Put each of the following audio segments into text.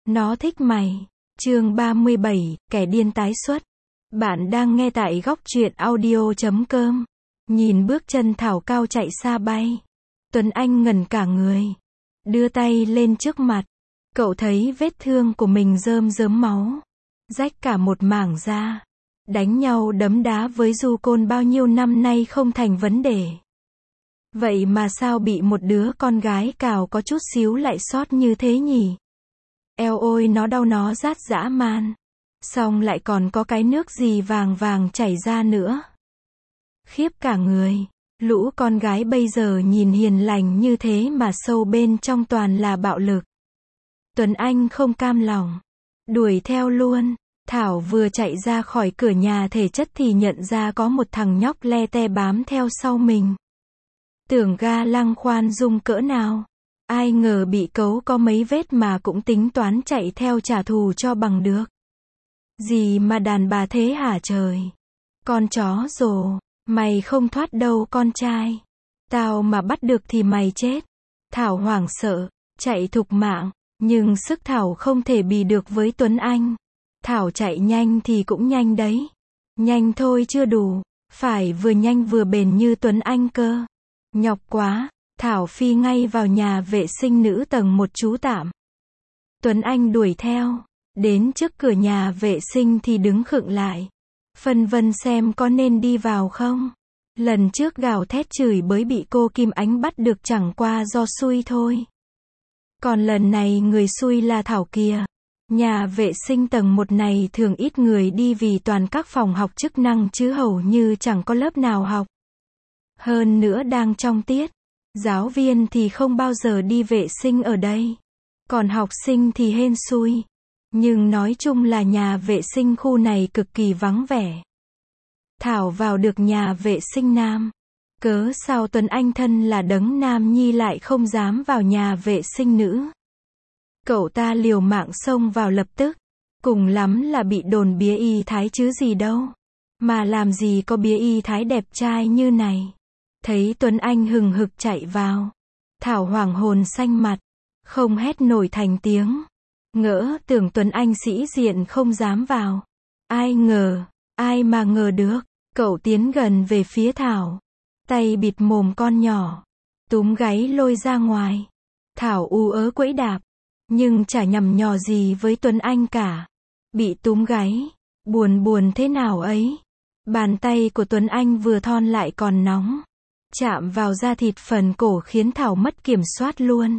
Nó thích mày. Chương 37, kẻ điên tái xuất. Bạn đang nghe tại góc truyện audio.com. Nhìn bước chân Thảo cao chạy xa bay. Tuấn Anh ngẩn cả người. Đưa tay lên trước mặt. Cậu thấy vết thương của mình rơm rớm máu. Rách cả một mảng da. Đánh nhau đấm đá với du côn bao nhiêu năm nay không thành vấn đề. Vậy mà sao bị một đứa con gái cào có chút xíu lại sót như thế nhỉ? Eo ôi nó đau nó rát dã man. Xong lại còn có cái nước gì vàng vàng chảy ra nữa. Khiếp cả người. Lũ con gái bây giờ nhìn hiền lành như thế mà sâu bên trong toàn là bạo lực. Tuấn Anh không cam lòng. Đuổi theo luôn. Thảo vừa chạy ra khỏi cửa nhà thể chất thì nhận ra có một thằng nhóc le te bám theo sau mình. Tưởng ga lăng khoan dung cỡ nào. Ai ngờ bị cấu có mấy vết mà cũng tính toán chạy theo trả thù cho bằng được. Gì mà đàn bà thế hả trời? Con chó rồ, mày không thoát đâu con trai. Tao mà bắt được thì mày chết. Thảo hoảng sợ, chạy thục mạng, nhưng sức Thảo không thể bì được với Tuấn Anh. Thảo chạy nhanh thì cũng nhanh đấy. Nhanh thôi chưa đủ, phải vừa nhanh vừa bền như Tuấn Anh cơ. Nhọc quá. Thảo phi ngay vào nhà vệ sinh nữ tầng 1 trú tạm. Tuấn Anh đuổi theo. Đến trước cửa nhà vệ sinh thì đứng khựng lại. Phân vân xem có nên đi vào không. Lần trước gào thét chửi bới bị cô Kim Ánh bắt được chẳng qua do xui thôi. Còn lần này người xui là Thảo kìa. Nhà vệ sinh tầng 1 này thường ít người đi vì toàn các phòng học chức năng chứ hầu như chẳng có lớp nào học. Hơn nữa đang trong tiết. Giáo viên thì không bao giờ đi vệ sinh ở đây. Còn học sinh thì hên xui. Nhưng nói chung là nhà vệ sinh khu này cực kỳ vắng vẻ. Thảo vào được nhà vệ sinh nam. Cớ sao Tuấn Anh thân là đấng nam nhi lại không dám vào nhà vệ sinh nữ. Cậu ta liều mạng xông vào lập tức. Cùng lắm là bị đồn bía y thái chứ gì đâu. Mà làm gì có bía y thái đẹp trai như này. Thấy Tuấn Anh hừng hực chạy vào. Thảo hoảng hồn xanh mặt. Không hét nổi thành tiếng. Ngỡ tưởng Tuấn Anh sĩ diện không dám vào. Ai ngờ, ai mà ngờ được. Cậu tiến gần về phía Thảo. Tay bịt mồm con nhỏ. Túm gáy lôi ra ngoài. Thảo u ớ quẫy đạp. Nhưng chả nhằm nhò gì với Tuấn Anh cả. Bị túm gáy. Buồn thế nào ấy. Bàn tay của Tuấn Anh vừa thon lại còn nóng. Chạm vào da thịt phần cổ khiến Thảo mất kiểm soát luôn.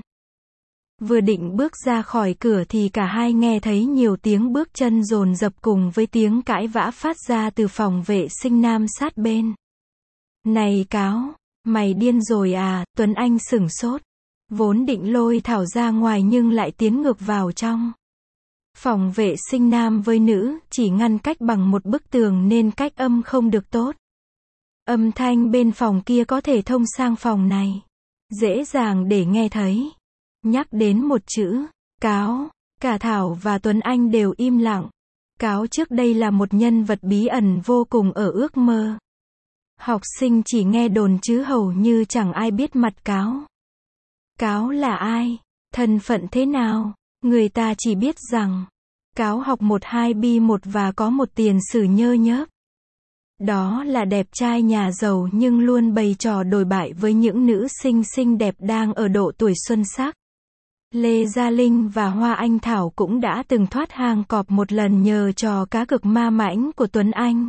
Vừa định bước ra khỏi cửa thì cả hai nghe thấy nhiều tiếng bước chân dồn dập cùng với tiếng cãi vã phát ra từ phòng vệ sinh nam sát bên. Này cáo, mày điên rồi à? Tuấn Anh sửng sốt. Vốn định lôi Thảo ra ngoài nhưng lại tiến ngược vào trong. Phòng vệ sinh nam với nữ chỉ ngăn cách bằng một bức tường nên cách âm không được tốt. Âm thanh bên phòng kia có thể thông sang phòng này. Dễ dàng để nghe thấy. Nhắc đến một chữ, cáo, cả Thảo và Tuấn Anh đều im lặng. Cáo trước đây là một nhân vật bí ẩn vô cùng ở ước mơ. Học sinh chỉ nghe đồn chứ hầu như chẳng ai biết mặt cáo. Cáo là ai? Thân phận thế nào? Người ta chỉ biết rằng, cáo học 12B1 và có một tiền sử nhơ nhớp. Đó là đẹp trai nhà giàu nhưng luôn bày trò đồi bại với những nữ sinh xinh đẹp đang ở độ tuổi xuân sắc. Lê Gia Linh và Hoa Anh Thảo cũng đã từng thoát hàng cọp một lần nhờ trò cá cược ma mãnh của Tuấn Anh.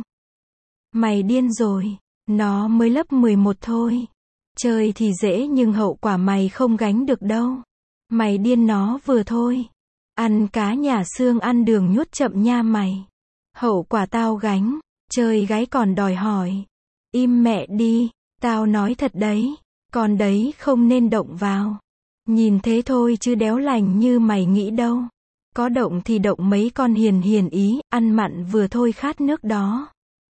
Mày điên rồi, nó mới lớp 11 thôi. Chơi thì dễ nhưng hậu quả mày không gánh được đâu. Mày điên nó vừa thôi. Ăn cá nhà xương ăn đường nhốt chậm nha mày. Hậu quả tao gánh. Chơi gái còn đòi hỏi. Im mẹ đi, tao nói thật đấy. Con đấy không nên động vào. Nhìn thế thôi chứ đéo lành như mày nghĩ đâu. Có động thì động mấy con hiền hiền ý, ăn mặn vừa thôi khát nước đó.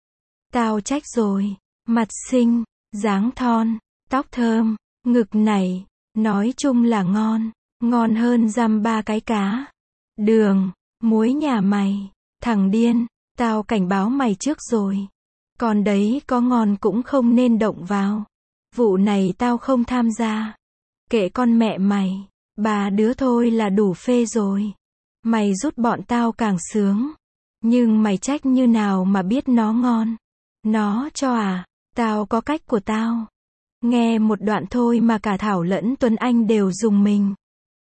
Tao trách rồi. Mặt xinh, dáng thon, tóc thơm, ngực này. Nói chung là ngon. Ngon hơn dăm ba cái cá. Đường, muối nhà mày. Thằng điên. Tao cảnh báo mày trước rồi. Còn đấy có ngon cũng không nên động vào. Vụ này tao không tham gia. Kệ con mẹ mày. 3 đứa thôi là đủ phê rồi. Mày rút bọn tao càng sướng. Nhưng mày trách như nào mà biết nó ngon. Nó cho à? Tao có cách của tao. Nghe một đoạn thôi mà cả Thảo lẫn Tuấn Anh đều rùng mình.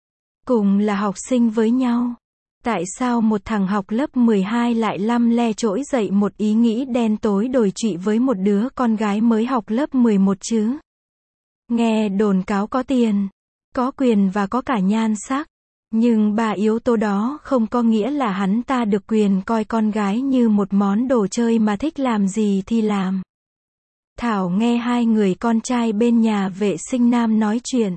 Cùng là học sinh với nhau. Tại sao một thằng học lớp 12 lại lăm le trỗi dậy một ý nghĩ đen tối đồi trụy với một đứa con gái mới học lớp 11 chứ? Nghe đồn Cáo có tiền, có quyền và có cả nhan sắc. Nhưng ba yếu tố đó không có nghĩa là hắn ta được quyền coi con gái như một món đồ chơi mà thích làm gì thì làm. Thảo nghe hai người con trai bên nhà vệ sinh nam nói chuyện.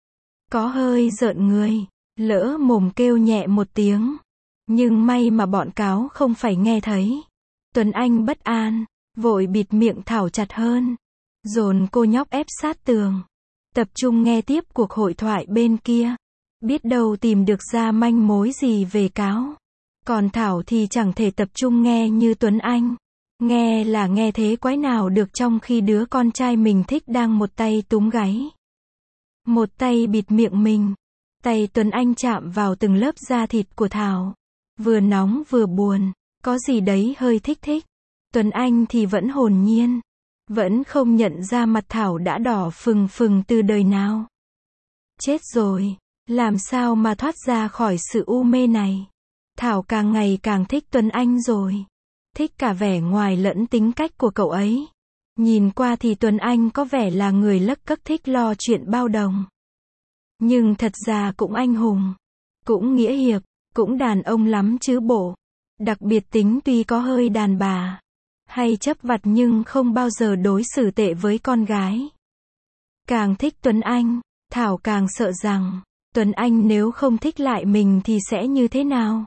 Có hơi rợn người, lỡ mồm kêu nhẹ một tiếng. Nhưng may mà bọn Cáo không phải nghe thấy. Tuấn Anh bất an, vội bịt miệng Thảo chặt hơn. Dồn cô nhóc ép sát tường. Tập trung nghe tiếp cuộc hội thoại bên kia. Biết đâu tìm được ra manh mối gì về Cáo. Còn Thảo thì chẳng thể tập trung nghe như Tuấn Anh. Nghe là nghe thế quái nào được trong khi đứa con trai mình thích đang một tay túm gáy. Một tay bịt miệng mình. Tay Tuấn Anh chạm vào từng lớp da thịt của Thảo. Vừa nóng vừa buồn. Có gì đấy hơi thích thích. Tuấn Anh thì vẫn hồn nhiên. Vẫn không nhận ra mặt Thảo đã đỏ phừng phừng từ đời nào. Chết rồi. Làm sao mà thoát ra khỏi sự u mê này. Thảo càng ngày càng thích Tuấn Anh rồi. Thích cả vẻ ngoài lẫn tính cách của cậu ấy. Nhìn qua thì Tuấn Anh có vẻ là người lấc cấc thích lo chuyện bao đồng. Nhưng thật ra cũng anh hùng. Cũng nghĩa hiệp. Cũng đàn ông lắm chứ bộ. Đặc biệt tính tuy có hơi đàn bà. Hay chấp vặt nhưng không bao giờ đối xử tệ với con gái. Càng thích Tuấn Anh, Thảo càng sợ rằng Tuấn Anh nếu không thích lại mình thì sẽ như thế nào?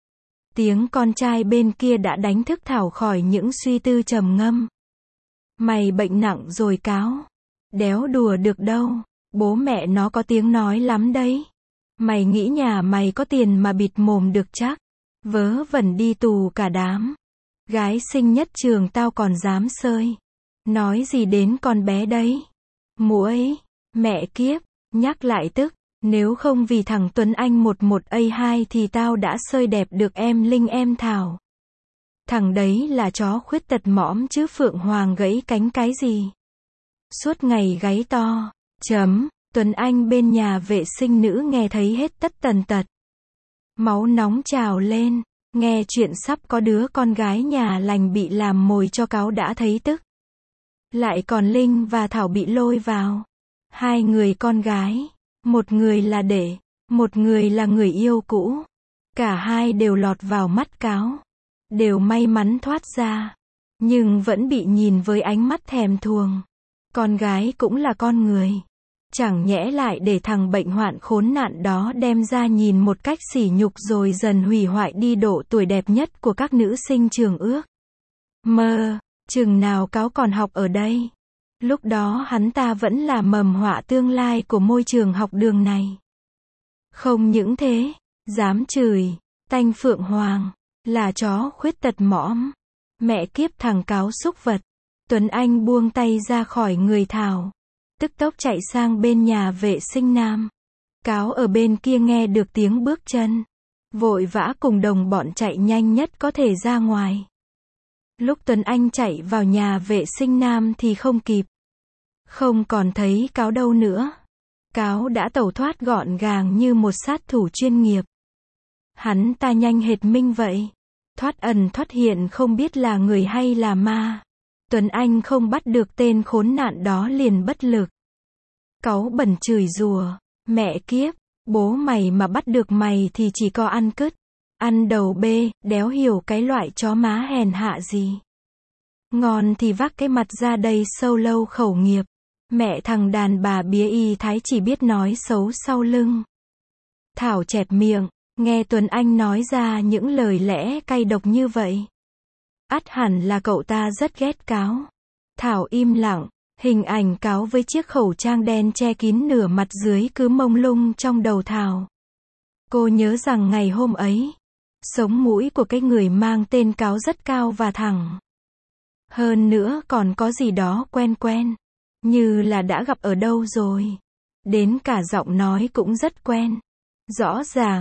Tiếng con trai bên kia đã đánh thức Thảo khỏi những suy tư trầm ngâm. Mày bệnh nặng rồi Cáo. Đéo đùa được đâu. Bố mẹ nó có tiếng nói lắm đấy. Mày nghĩ nhà mày có tiền mà bịt mồm được chắc. Vớ vẩn đi tù cả đám. Gái xinh nhất trường tao còn dám sơi. Nói gì đến con bé đấy. Muỗi, mẹ kiếp, nhắc lại tức. Nếu không vì thằng Tuấn Anh 11A2 thì tao đã sơi đẹp được em Linh em Thảo. Thằng đấy là chó khuyết tật mõm chứ Phượng Hoàng gãy cánh cái gì. Suốt ngày gáy to. Tuấn Anh bên nhà vệ sinh nữ nghe thấy hết tất tần tật. Máu nóng trào lên. Nghe chuyện sắp có đứa con gái nhà lành bị làm mồi cho Cáo đã thấy tức. Lại còn Linh và Thảo bị lôi vào. Hai người con gái. Một người là để, một người là người yêu cũ. Cả hai đều lọt vào mắt Cáo. Đều may mắn thoát ra. Nhưng vẫn bị nhìn với ánh mắt thèm thuồng. Con gái cũng là con người. Chẳng nhẽ lại để thằng bệnh hoạn khốn nạn đó đem ra nhìn một cách sỉ nhục rồi dần hủy hoại đi độ tuổi đẹp nhất của các nữ sinh trường ước. Chừng nào Cáo còn học ở đây. Lúc đó hắn ta vẫn là mầm họa tương lai của môi trường học đường này. Không những thế, dám chửi, tanh Phượng Hoàng, là chó khuyết tật mõm. Mẹ kiếp thằng Cáo xúc vật. Tuấn Anh buông tay ra khỏi người Thảo. Tức tốc chạy sang bên nhà vệ sinh nam. Cáo ở bên kia nghe được tiếng bước chân. Vội vã cùng đồng bọn chạy nhanh nhất có thể ra ngoài. Lúc Tuấn Anh chạy vào nhà vệ sinh nam thì không kịp. Không còn thấy Cáo đâu nữa. Cáo đã tẩu thoát gọn gàng như một sát thủ chuyên nghiệp. Hắn ta nhanh hệt Minh vậy. Thoát ẩn thoát hiện không biết là người hay là ma. Tuấn Anh không bắt được tên khốn nạn đó liền bất lực. Cáu bẩn chửi rủa. Mẹ kiếp, bố mày mà bắt được mày thì chỉ có ăn cứt. Ăn đầu bê, đéo hiểu cái loại chó má hèn hạ gì. Ngon thì vác cái mặt ra đây sâu lâu khẩu nghiệp. Mẹ thằng đàn bà bía y thái chỉ biết nói xấu sau lưng. Thảo chẹp miệng, nghe Tuấn Anh nói ra những lời lẽ cay độc như vậy. Ắt hẳn là cậu ta rất ghét Cáo. Thảo im lặng, hình ảnh Cáo với chiếc khẩu trang đen che kín nửa mặt dưới cứ mông lung trong đầu Thảo. Cô nhớ rằng ngày hôm ấy, sống mũi của cái người mang tên Cáo rất cao và thẳng. Hơn nữa còn có gì đó quen quen. Như là đã gặp ở đâu rồi. Đến cả giọng nói cũng rất quen. Rõ ràng,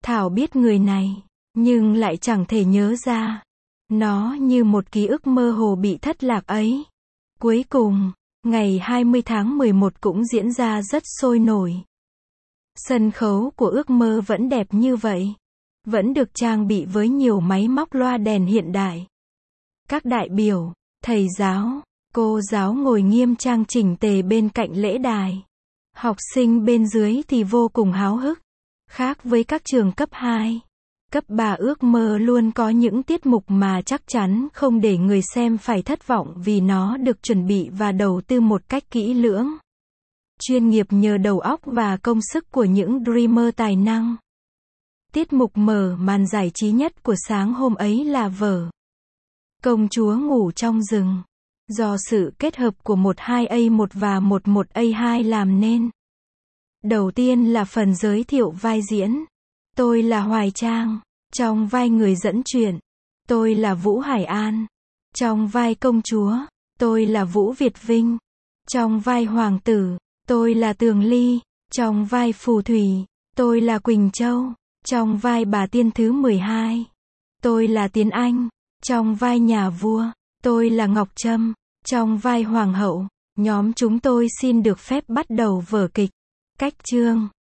Thảo biết người này, nhưng lại chẳng thể nhớ ra. Nó như một ký ức mơ hồ bị thất lạc ấy. Cuối cùng, ngày 20 tháng 11 cũng diễn ra rất sôi nổi. Sân khấu của ước mơ vẫn đẹp như vậy. Vẫn được trang bị với nhiều máy móc loa đèn hiện đại. Các đại biểu, thầy giáo, cô giáo ngồi nghiêm trang chỉnh tề bên cạnh lễ đài. Học sinh bên dưới thì vô cùng háo hức. Khác với các trường cấp 2, cấp 3 ước mơ luôn có những tiết mục mà chắc chắn không để người xem phải thất vọng vì nó được chuẩn bị và đầu tư một cách kỹ lưỡng. Chuyên nghiệp nhờ đầu óc và công sức của những dreamer tài năng. Tiết mục mở màn giải trí nhất của sáng hôm ấy là vở Công chúa ngủ trong rừng. Do sự kết hợp của 12A1 và 11A2 làm nên. Đầu tiên là phần giới thiệu vai diễn. Tôi là Hoài Trang, trong vai người dẫn chuyện. Tôi là Vũ Hải An, trong vai công chúa. Tôi là Vũ Việt Vinh, trong vai hoàng tử. Tôi là Tường Ly, trong vai phù thủy. Tôi là Quỳnh Châu, trong vai bà tiên thứ 12. Tôi là Tiến Anh, trong vai nhà vua. Tôi là Ngọc Trâm, trong vai hoàng hậu. Nhóm chúng tôi xin được phép bắt đầu vở kịch. Cách chương